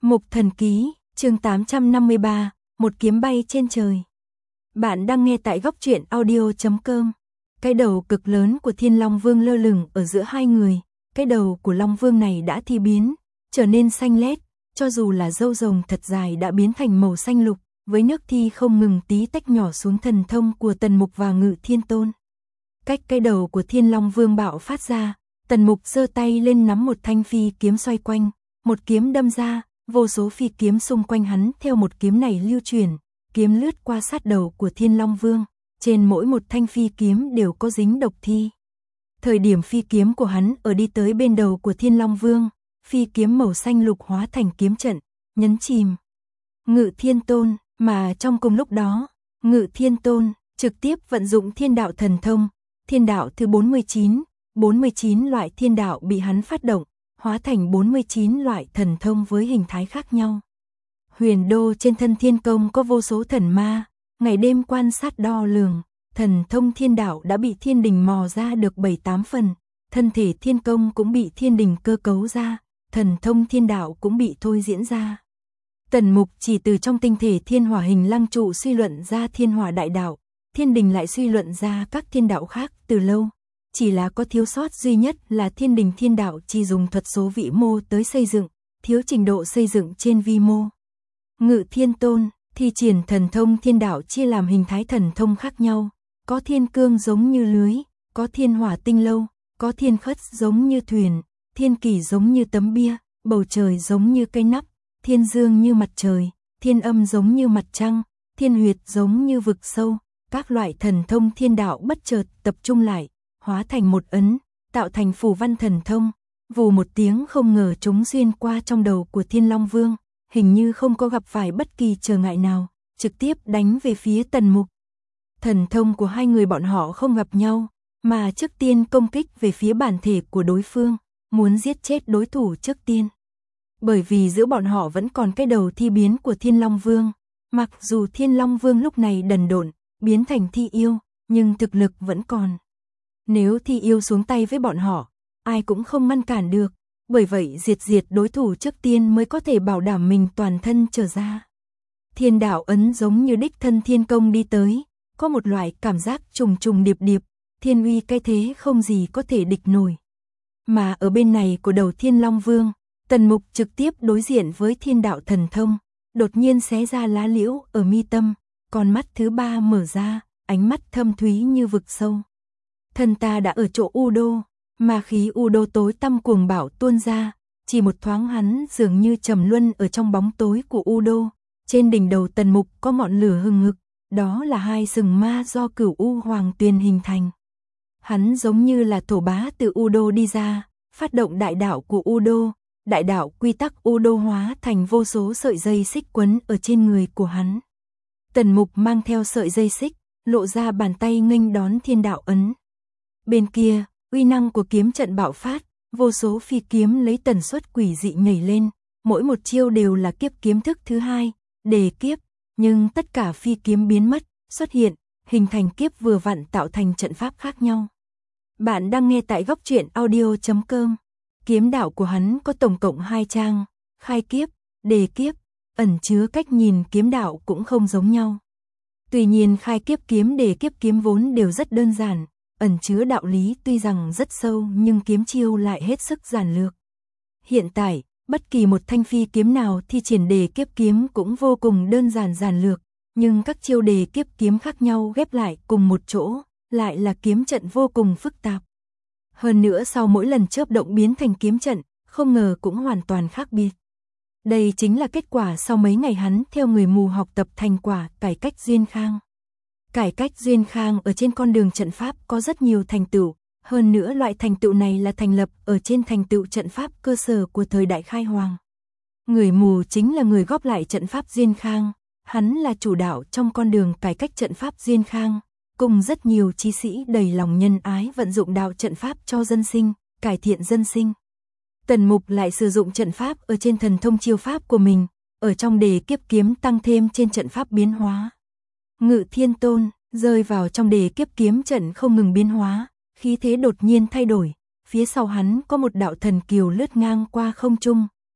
Mục Thần Ký, chương 853, một kiếm bay trên trời. Bạn đang nghe tại góc truyện audio.com. Cái đầu cực lớn của Thiên Long Vương lơ lửng ở giữa hai người, cái đầu của Long Vương này đã thi biến, trở nên xanh lét, cho dù là râu rồng thật dài đã biến thành màu xanh lục, với nước thi không ngừng tí tách nhỏ xuống thần thông của Tần Mục và Ngự Thiên Tôn. Cách cái đầu của Thiên Long Vương bạo phát ra, Tần Mục giơ tay lên nắm một thanh phi kiếm xoay quanh, một kiếm đâm ra. Vô số phi kiếm xung quanh hắn theo một kiếm này lưu chuyển, kiếm lướt qua sát đầu của Thiên Long Vương, trên mỗi một thanh phi kiếm đều có dính độc thi. Thời điểm phi kiếm của hắn ở đi tới bên đầu của Thiên Long Vương, phi kiếm màu xanh lục hóa thành kiếm trận, nhấn chìm Ngự Thiên Tôn, mà trong cùng lúc đó, Ngự Thiên Tôn trực tiếp vận dụng thiên đạo thần thông, thiên đạo thứ 49 loại thiên đạo bị hắn phát động, hóa thành 49 loại thần thông với hình thái khác nhau. Huyền đô trên thân thiên công có vô số thần ma, ngày đêm quan sát đo lường, thần thông thiên đạo đã bị thiên đình mò ra được 7-8 phần, thân thể thiên công cũng bị thiên đình cơ cấu ra, thần thông thiên đạo cũng bị thôi diễn ra. Tần Mục chỉ từ trong tinh thể thiên hỏa hình lăng trụ suy luận ra thiên hỏa đại đạo, thiên đình lại suy luận ra các thiên đạo khác từ lâu. Chỉ là có thiếu sót duy nhất là thiên đình thiên đạo chỉ dùng thuật số vĩ mô tới xây dựng, thiếu trình độ xây dựng trên vi mô. Ngự Thiên Tôn, thi triển thần thông thiên đạo chia làm hình thái thần thông khác nhau, có thiên cương giống như lưới, có thiên hỏa tinh lâu, có thiên khất giống như thuyền, thiên kỳ giống như tấm bia, bầu trời giống như cây nắp, thiên dương như mặt trời, thiên âm giống như mặt trăng, thiên huyệt giống như vực sâu, các loại thần thông thiên đạo bất chợt tập trung lại, hóa thành một ấn, tạo thành phù văn thần thông, vù một tiếng không ngờ chúng xuyên qua trong đầu của Thiên Long Vương, hình như không có gặp phải bất kỳ trở ngại nào, trực tiếp đánh về phía Tần Mục. Thần thông của hai người bọn họ không gặp nhau, mà trước tiên công kích về phía bản thể của đối phương, muốn giết chết đối thủ trước tiên. Bởi vì giữa bọn họ vẫn còn cái đầu thi biến của Thiên Long Vương, mặc dù Thiên Long Vương lúc này đần độn, biến thành thi yêu, nhưng thực lực vẫn còn. Nếu thi yêu xuống tay với bọn họ, ai cũng không ngăn cản được, bởi vậy diệt đối thủ trước tiên mới có thể bảo đảm mình toàn thân trở ra. Thiên đạo ấn giống như đích thân thiên công đi tới, có một loại cảm giác trùng trùng điệp điệp, thiên uy cái thế không gì có thể địch nổi. Mà ở bên này của đầu Thiên Long Vương, Tần Mục trực tiếp đối diện với thiên đạo thần thông, đột nhiên xé ra lá liễu ở mi tâm, con mắt thứ ba mở ra, ánh mắt thâm thúy như vực sâu. Thân ta đã ở chỗ U Đô, mà khí U Đô tối tăm cuồng bạo tuôn ra, chỉ một thoáng hắn dường như trầm luân ở trong bóng tối của U Đô. Trên đỉnh đầu Tần Mục có ngọn lửa hừng hực, đó là hai sừng ma do Cửu U Hoàng Tuyền hình thành. Hắn giống như là thổ bá từ U Đô đi ra, phát động đại đạo của U Đô, đại đạo quy tắc U Đô hóa thành vô số sợi dây xích quấn ở trên người của hắn. Tần Mục mang theo sợi dây xích, lộ ra bàn tay nghênh đón thiên đạo ấn. Bên kia, uy năng của kiếm trận bạo phát, vô số phi kiếm lấy tần suất quỷ dị nhảy lên, mỗi một chiêu đều là kiếp kiếm thức thứ hai, đề kiếp, nhưng tất cả phi kiếm biến mất, xuất hiện, hình thành kiếp vừa vặn tạo thành trận pháp khác nhau. Bạn đang nghe tại góc truyện audio.com. Kiếm đạo của hắn có tổng cộng 2 trang, khai kiếp, đề kiếp, ẩn chứa cách nhìn kiếm đạo cũng không giống nhau. Tuy nhiên khai kiếp kiếm đề kiếp kiếm vốn đều rất đơn giản, ẩn chứa đạo lý tuy rằng rất sâu nhưng kiếm chiêu lại hết sức giản lược. Hiện tại, bất kỳ một thanh phi kiếm nào thi triển đề kiếp kiếm cũng vô cùng đơn giản giản lược, nhưng các chiêu đề kiếp kiếm khác nhau ghép lại cùng một chỗ, lại là kiếm trận vô cùng phức tạp. Hơn nữa sau mỗi lần chớp động biến thành kiếm trận, không ngờ cũng hoàn toàn khác biệt. Đây chính là kết quả sau mấy ngày hắn theo người mù học tập thành quả cải cách Duyên Khang. Cải cách Duyên Khang ở trên con đường trận pháp có rất nhiều thành tựu, hơn nữa loại thành tựu này là thành lập ở trên thành tựu trận pháp cơ sở của thời đại khai hoàng. Người mù chính là người góp lại trận pháp Duyên Khang, hắn là chủ đạo trong con đường cải cách trận pháp Duyên Khang, cùng rất nhiều chí sĩ đầy lòng nhân ái vận dụng đạo trận pháp cho dân sinh, cải thiện dân sinh. Tần Mục lại sử dụng trận pháp ở trên thần thông chiêu pháp của mình, ở trong đề kiếp kiếm tăng thêm trên trận pháp biến hóa. Ngự Thiên Tôn rơi vào trong đề kiếp kiếm trận không ngừng biến hóa, khí thế đột nhiên thay đổi, phía sau hắn có một đạo thần kiều lướt ngang qua không trung,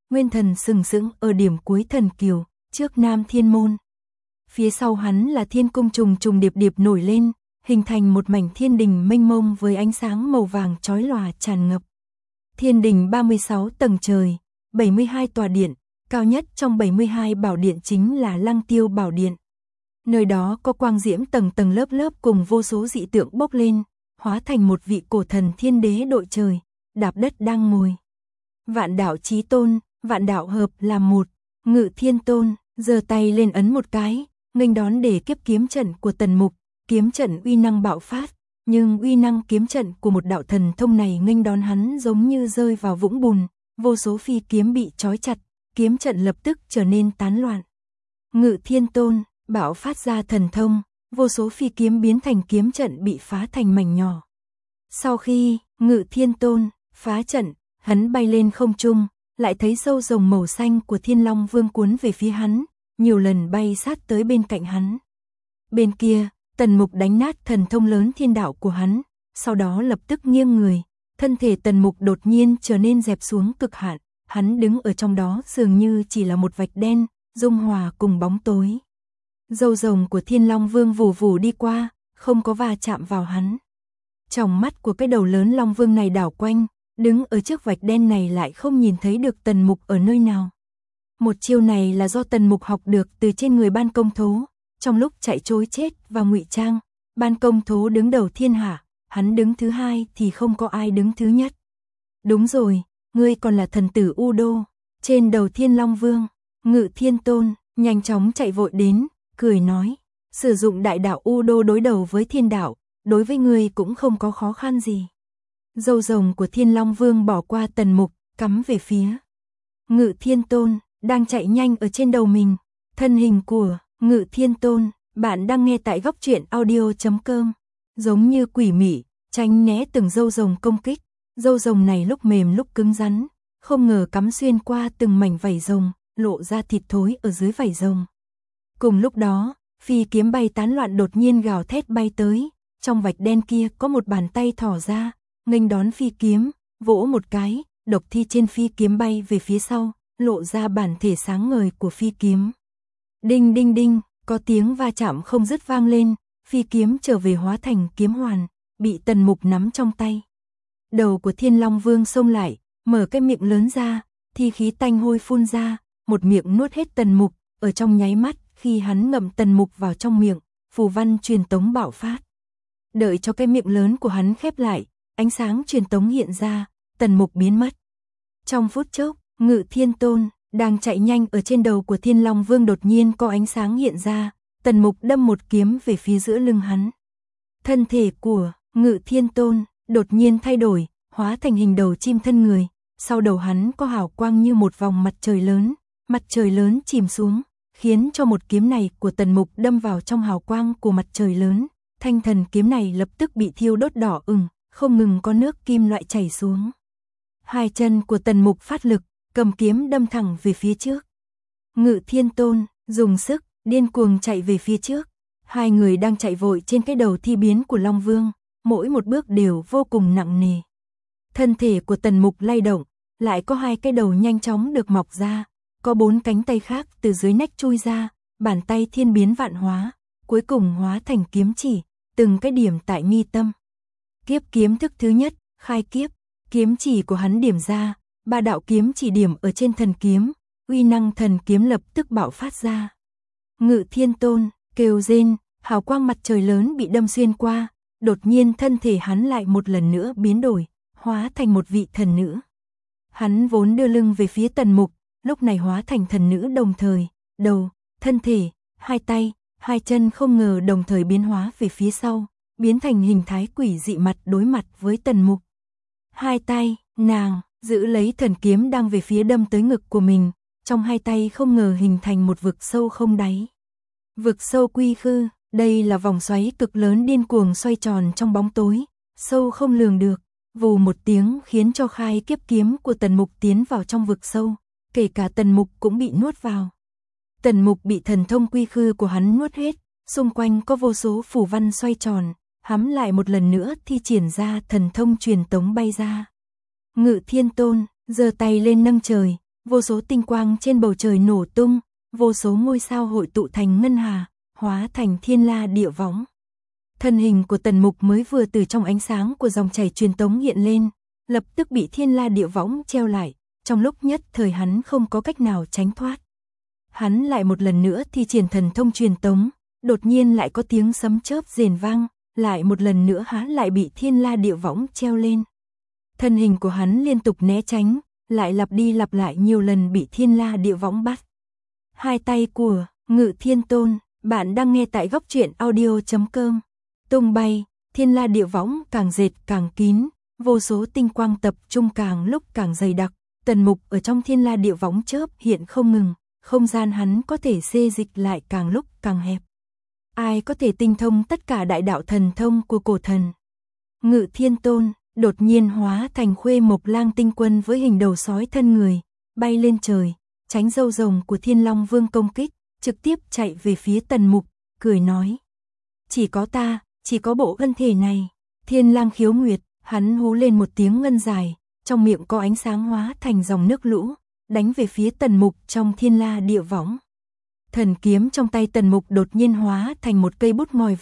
nguyên thần sừng sững ở điểm cuối thần kiều, trước Nam Thiên Môn. Phía sau hắn là thiên cung trùng trùng điệp điệp nổi lên, hình thành một mảnh thiên đình mênh mông với ánh sáng màu vàng chói lòa tràn ngập. Thiên đình 36 tầng trời, 72 tòa điện, cao nhất trong 72 bảo điện chính là Lăng Tiêu Bảo Điện. Nơi đó có quang diễm tầng tầng lớp lớp cùng vô số dị tượng bốc lên, hóa thành một vị cổ thần thiên đế đội trời, đạp đất đang ngồi. Vạn đạo chí tôn, vạn đạo hợp làm một, Ngự Thiên Tôn, giơ tay lên ấn một cái, nghênh đón để kiếp kiếm trận của Tần Mục, kiếm trận uy năng bạo phát, nhưng uy năng kiếm trận của một đạo thần thông này nghênh đón hắn giống như rơi vào vũng bùn, vô số phi kiếm bị trói chặt, kiếm trận lập tức trở nên tán loạn. Ngự Thiên Tôn, bạo phát ra thần thông, vô số phi kiếm biến thành kiếm trận bị phá thành mảnh nhỏ. Sau khi Ngự Thiên Tôn phá trận, hắn bay lên không trung, lại thấy sâu rồng màu xanh của Thiên Long Vương cuốn về phía hắn, nhiều lần bay sát tới bên cạnh hắn. Bên kia, Tần Mục đánh nát thần thông lớn thiên đạo của hắn, sau đó lập tức nghiêng người, thân thể Tần Mục đột nhiên trở nên dẹp xuống cực hạn, hắn đứng ở trong đó dường như chỉ là một vạch đen, dung hòa cùng bóng tối. Râu rồng của Thiên Long Vương vù vù đi qua, không có va chạm vào hắn. Trong mắt của cái đầu lớn Long Vương này đảo quanh, đứng ở trước vạch đen này lại không nhìn thấy được Tần Mục ở nơi nào. Một chiêu này là do Tần Mục học được từ trên người Ban Công Thố, trong lúc chạy trối chết và ngụy trang, Ban Công Thố đứng đầu thiên hạ, hắn đứng thứ hai thì không có ai đứng thứ nhất. Đúng rồi, ngươi còn là thần tử U Đô. Trên đầu Thiên Long Vương, Ngự Thiên Tôn nhanh chóng chạy vội đến, cười nói, sử dụng đại đạo U Đô đối đầu với thiên đạo, đối với ngươi cũng không có khó khăn gì. Râu rồng của Thiên Long Vương bỏ qua Tần Mục, cắm về phía Ngự Thiên Tôn, đang chạy nhanh ở trên đầu mình. Thân hình của Ngự Thiên Tôn, bạn đang nghe tại Góc Truyện Audio.com. Giống như quỷ mị, tránh né từng râu rồng công kích. Râu rồng này lúc mềm lúc cứng rắn, không ngờ cắm xuyên qua từng mảnh vảy rồng, lộ ra thịt thối ở dưới vảy rồng. Cùng lúc đó, phi kiếm bay tán loạn đột nhiên gào thét bay tới, trong vạch đen kia có một bàn tay thỏ ra, nghênh đón phi kiếm, vỗ một cái, độc thi trên phi kiếm bay về phía sau, lộ ra bản thể sáng ngời của phi kiếm. Đinh đinh đinh, có tiếng va chạm không dứt vang lên, phi kiếm trở về hóa thành kiếm hoàn, bị Tần Mục nắm trong tay. Đầu của Thiên Long Vương xông lại, mở cái miệng lớn ra, thi khí tanh hôi phun ra, một miệng nuốt hết Tần Mục, ở trong nháy mắt, khi hắn ngậm Tần Mục vào trong miệng, phù văn truyền tống bạo phát. Đợi cho cái miệng lớn của hắn khép lại, ánh sáng truyền tống hiện ra, Tần Mục biến mất. Trong phút chốc, Ngự Thiên Tôn đang chạy nhanh ở trên đầu của Thiên Long Vương đột nhiên có ánh sáng hiện ra, Tần Mục đâm một kiếm về phía giữa lưng hắn. Thân thể của Ngự Thiên Tôn đột nhiên thay đổi, hóa thành hình đầu chim thân người, sau đầu hắn có hào quang như một vòng mặt trời lớn chìm xuống, khiến cho một kiếm này của Tần Mục đâm vào trong hào quang của mặt trời lớn, thanh thần kiếm này lập tức bị thiêu đốt đỏ ửng, không ngừng có nước kim loại chảy xuống. Hai chân của Tần Mục phát lực, cầm kiếm đâm thẳng về phía trước. Ngự Thiên Tôn dùng sức, điên cuồng chạy về phía trước. Hai người đang chạy vội trên cái đầu thi biến của Long Vương, mỗi một bước đều vô cùng nặng nề. Thân thể của Tần Mục lay động, lại có hai cái đầu nhanh chóng được mọc ra, có bốn cánh tay khác từ dưới nách chui ra, bàn tay thiên biến vạn hóa, cuối cùng hóa thành kiếm chỉ, từng cái điểm tại mi tâm. Kiếp kiếm thức thứ nhất, khai kiếp, kiếm chỉ của hắn điểm ra, ba đạo kiếm chỉ điểm ở trên thần kiếm, uy năng thần kiếm lập tức bạo phát ra. Ngự Thiên Tôn kêu rên, hào quang mặt trời lớn bị đâm xuyên qua, đột nhiên thân thể hắn lại một lần nữa biến đổi, hóa thành một vị thần nữ. Hắn vốn đưa lưng về phía Tần Mục, lúc này hóa thành thần nữ đồng thời, đầu, thân thể, hai tay, hai chân không ngờ đồng thời biến hóa về phía sau, biến thành hình thái quỷ dị mặt đối mặt với Tần Mục. Hai tay, nàng giữ lấy thần kiếm đang về phía đâm tới ngực của mình, trong hai tay không ngờ hình thành một vực sâu không đáy. Vực sâu quy khư, đây là vòng xoáy cực lớn điên cuồng xoay tròn trong bóng tối, sâu không lường được, vù một tiếng khiến cho khai kiếp kiếm của Tần Mục tiến vào trong vực sâu, kể cả Tần Mục cũng bị nuốt vào. Tần Mục bị thần thông quy khư của hắn nuốt hết, xung quanh có vô số phù văn xoay tròn, hắm lại một lần nữa thi triển ra thần thông truyền tống bay ra. Ngự Thiên Tôn giơ tay lên nâng trời, vô số tinh quang trên bầu trời nổ tung, vô số ngôi sao hội tụ thành ngân hà, hóa thành thiên la địa võng. Thân hình của Tần Mục mới vừa từ trong ánh sáng của dòng chảy truyền tống hiện lên, lập tức bị thiên la địa võng treo lại, trong lúc nhất thời hắn không có cách nào tránh thoát. Hắn lại một lần nữa thi triển thần thông truyền tống, đột nhiên lại có tiếng sấm chớp rền vang, lại một lần nữa hắn lại bị thiên la địa võng treo lên. Thân hình của hắn liên tục né tránh, lại lặp đi lặp lại nhiều lần bị thiên la địa võng bắt. Hai tay của Ngự Thiên Tôn, bạn đang nghe tại góc truyện audio.com. Tung bay, thiên la địa võng càng dệt càng kín, vô số tinh quang tập trung càng lúc càng dày đặc. Tần Mục ở trong thiên la địa võng chớp hiện không ngừng, không gian hắn có thể xê dịch lại càng lúc càng hẹp. Ai có thể tinh thông tất cả đại đạo thần thông của cổ thần? Ngự Thiên Tôn đột nhiên hóa thành Khuê Mộc Lang tinh quân với hình đầu sói thân người, bay lên trời, tránh râu rồng của Thiên Long Vương công kích, trực tiếp chạy về phía Tần Mục, cười nói: "Chỉ có ta, chỉ có bộ thân thể này." Thiên Lang Khiếu Nguyệt, hắn hú lên một tiếng ngân dài, trong miệng có ánh sáng hóa thành dòng nước lũ, đánh về phía Tần Mục trong thiên la địa võng. Thần kiếm trong tay Tần Mục đột nhiên hóa thành một cây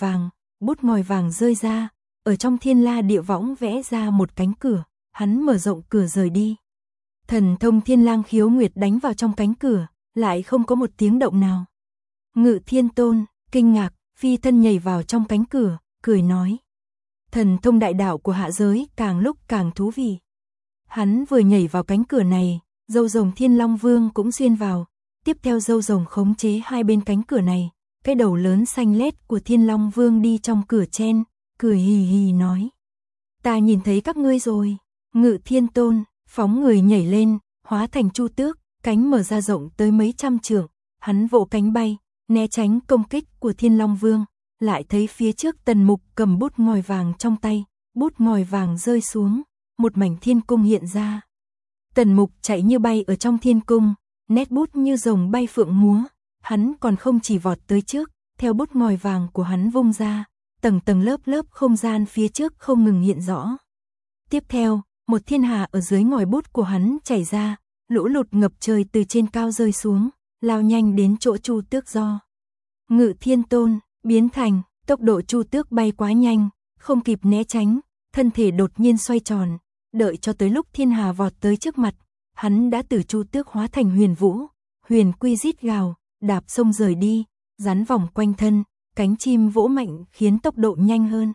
bút mòi vàng rơi ra, ở trong thiên la địa võng vẽ ra một cánh cửa, hắn mở rộng cửa rời đi. Thần thông Thiên Lang Khiếu Nguyệt đánh vào trong cánh cửa, lại không có một tiếng động nào. Ngự Thiên Tôn kinh ngạc, phi thân nhảy vào trong cánh cửa, cười nói: "Thần thông đại đạo của hạ giới càng lúc càng thú vị." Hắn vừa nhảy vào cánh cửa này, râu rồng Thiên Long Vương cũng xuyên vào, tiếp theo râu rồng khống chế hai bên cánh cửa này, cái đầu lớn xanh lét của Thiên Long Vương đi trong cửa chen, cười hì hì nói: "Ta nhìn thấy các ngươi rồi." Ngự Thiên Tôn phóng người nhảy lên, hóa thành Chu Tước, cánh mở ra rộng tới mấy trăm trượng, hắn vỗ cánh bay, né tránh công kích của Thiên Long Vương, lại thấy phía trước Tần Mục cầm bút mòi vàng trong tay, bút mòi vàng rơi xuống, một mảnh thiên cung hiện ra. Tần Mục chạy như bay ở trong thiên cung, nét bút như rồng bay phượng múa, hắn còn không chỉ vọt tới trước, theo bút mòi vàng của hắn vung ra, tầng tầng lớp lớp không gian phía trước không ngừng hiện rõ. Tiếp theo, một thiên hà ở dưới ngòi bút của hắn chảy ra, lũ lụt ngập trời từ trên cao rơi xuống, lao nhanh đến chỗ Chu Tước do. Ngự Thiên Tôn biến thành, tốc độ Chu Tước bay quá nhanh, không kịp né tránh, thân thể đột nhiên xoay tròn, đợi cho tới lúc thiên hà vọt tới trước mặt, hắn đã từ Chu Tước hóa thành Huyền Vũ, Huyền Quy rít gào, đạp sông rời đi, rắn vòng quanh thân, cánh chim vỗ mạnh khiến tốc độ nhanh hơn.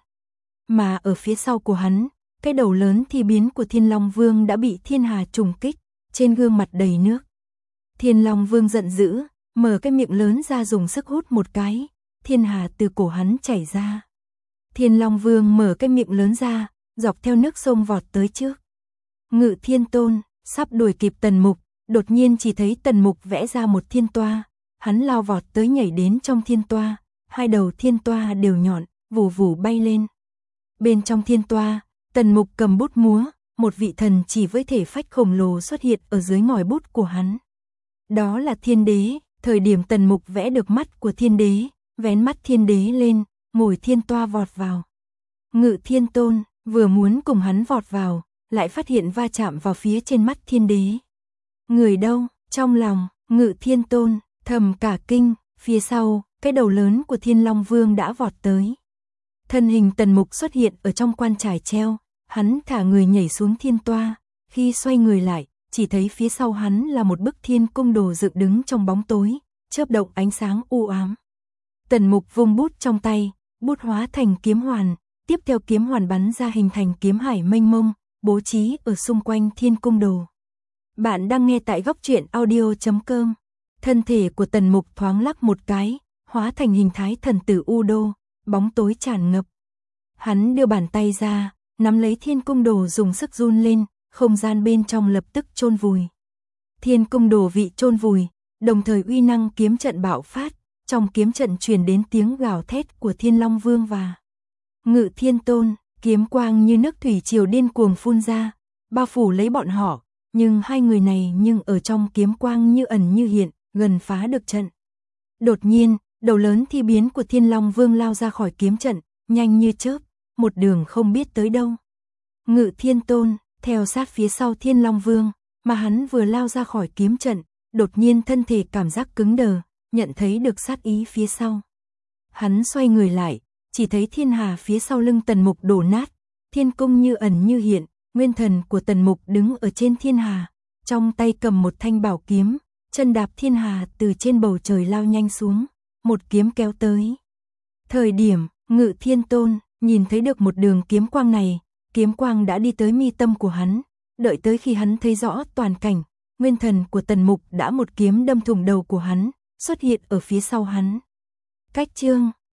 Mà ở phía sau của hắn, cái đầu lớn thi biến của Thiên Long Vương đã bị thiên hà trùng kích, trên gương mặt đầy nước. Thiên Long Vương giận dữ, mở cái miệng lớn ra dùng sức hút một cái, thiên hà từ cổ hắn chảy ra. Thiên Long Vương mở cái miệng lớn ra, dọc theo nước sông vọt tới trước. Ngự Thiên Tôn sắp đuổi kịp Tần Mục, đột nhiên chỉ thấy Tần Mục vẽ ra một thiên toa, hắn lao vọt tới nhảy đến trong thiên toa, hai đầu thiên toa đều nhọn, vù vù bay lên. Bên trong thiên toa, Tần Mục cầm bút múa, một vị thần chỉ với thể phách khổng lồ xuất hiện ở dưới ngòi bút của hắn. Đó là Thiên Đế, thời điểm Tần Mục vẽ được mắt của Thiên Đế, vén mắt Thiên Đế lên, ngồi thiên toa vọt vào. Ngự Thiên Tôn vừa muốn cùng hắn vọt vào, lại phát hiện va chạm vào phía trên mắt Thiên Đế. Người đâu? Trong lòng Ngự Thiên Tôn thầm cả kinh, phía sau, cái đầu lớn của Thiên Long Vương đã vọt tới. Thân hình Tần Mục xuất hiện ở trong quan trải treo, hắn thả người nhảy xuống thiên toa, khi xoay người lại, chỉ thấy phía sau hắn là một bức thiên cung đồ dựng đứng trong bóng tối, chớp động ánh sáng u ám. Tần Mục vung bút trong tay, bút hóa thành kiếm hoàn, tiếp theo kiếm hoàn bắn ra hình thành kiếm hải mênh mông, bố trí ở xung quanh thiên cung đồ. Bạn đang nghe tại góc truyện audio.com. Thân thể của Tần Mục thoáng lắc một cái, hóa thành hình thái thần tử U Đô, bóng tối tràn ngập. Hắn đưa bàn tay ra, nắm lấy thiên cung đồ dùng sức run lên, không gian bên trong lập tức chôn vùi. Thiên cung đồ vị chôn vùi, đồng thời uy năng kiếm trận bạo phát, trong kiếm trận truyền đến tiếng gào thét của Thiên Long Vương và Ngự Thiên Tôn, kiếm quang như nước thủy triều điên cuồng phun ra, bao phủ lấy bọn họ, nhưng hai người này nhưng ở trong kiếm quang như ẩn như hiện, gần phá được trận. Đột nhiên, đầu lớn thi biến của Thiên Long Vương lao ra khỏi kiếm trận, nhanh như chớp, một đường không biết tới đâu. Ngự Thiên Tôn theo sát phía sau Thiên Long Vương, mà hắn vừa lao ra khỏi kiếm trận, đột nhiên thân thể cảm giác cứng đờ, nhận thấy được sát ý phía sau. Hắn xoay người lại, chỉ thấy thiên hà phía sau lưng Tần Mục đổ nát, thiên cung như ẩn như hiện, nguyên thần của Tần Mục đứng ở trên thiên hà, trong tay cầm một thanh bảo kiếm, chân đạp thiên hà từ trên bầu trời lao nhanh xuống, một kiếm kéo tới. Thời điểm, Ngự Thiên Tôn nhìn thấy được một đường kiếm quang này, kiếm quang đã đi tới mi tâm của hắn, đợi tới khi hắn thấy rõ toàn cảnh, nguyên thần của Tần Mục đã một kiếm đâm thủng đầu của hắn, xuất hiện ở phía sau hắn. Cách chương